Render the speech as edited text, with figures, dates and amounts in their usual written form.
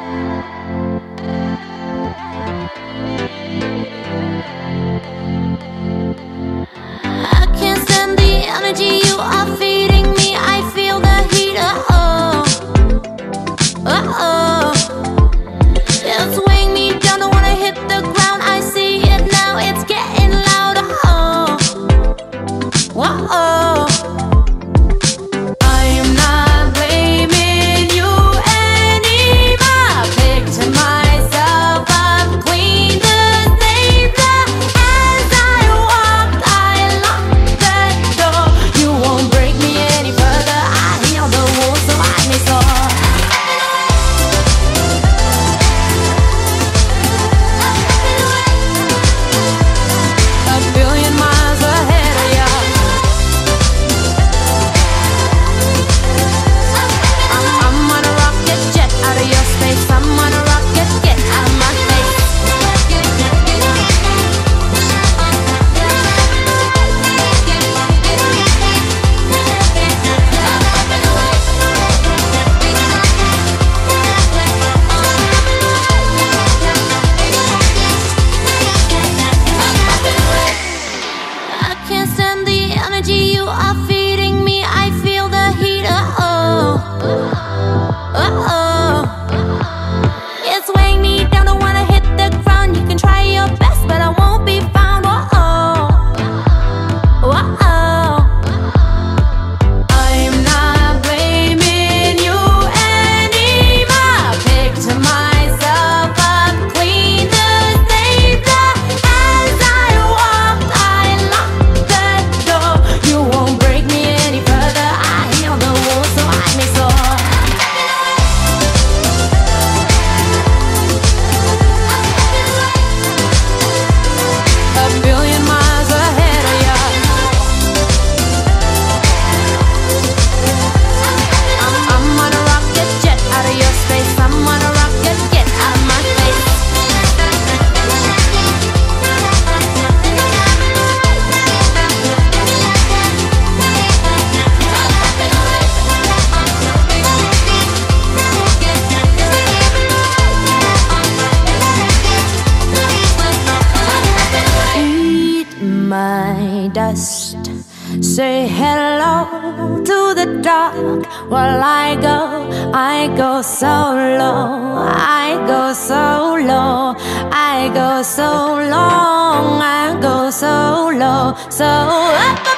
I can't stand the energy you are feeding me. I feel the heat, it's weighing me down, don't wanna hit the ground. I see it now, it's getting louder. I'm not blaming you anymore. Picked myself up, cleaned the stapler. As I walked, I locked the door. You won't break me any further. I heal the wounds, so I may soar. A billion miles ahead of ya. I'm on a rocket jet out of your space. I'm on a rocket, get out of my face. I can't stand the energy you are feeding me. I feel the heat, it's weighing me down, don't wanna hit the ground. You can try your best, but I won't be found. I'm not blaming you anymore. Picked myself up, cleaned the stapler. As I walked, I locked the door. You won't break me any further. I heal the wounds, so I may soar. A billion miles ahead of ya. I'm on a rocket jet out of your space. I'm on a rocket, get out of my face. Eat my dust. Say hello to the dark while I go so low. I go so low. I go so long. I go so low. So up.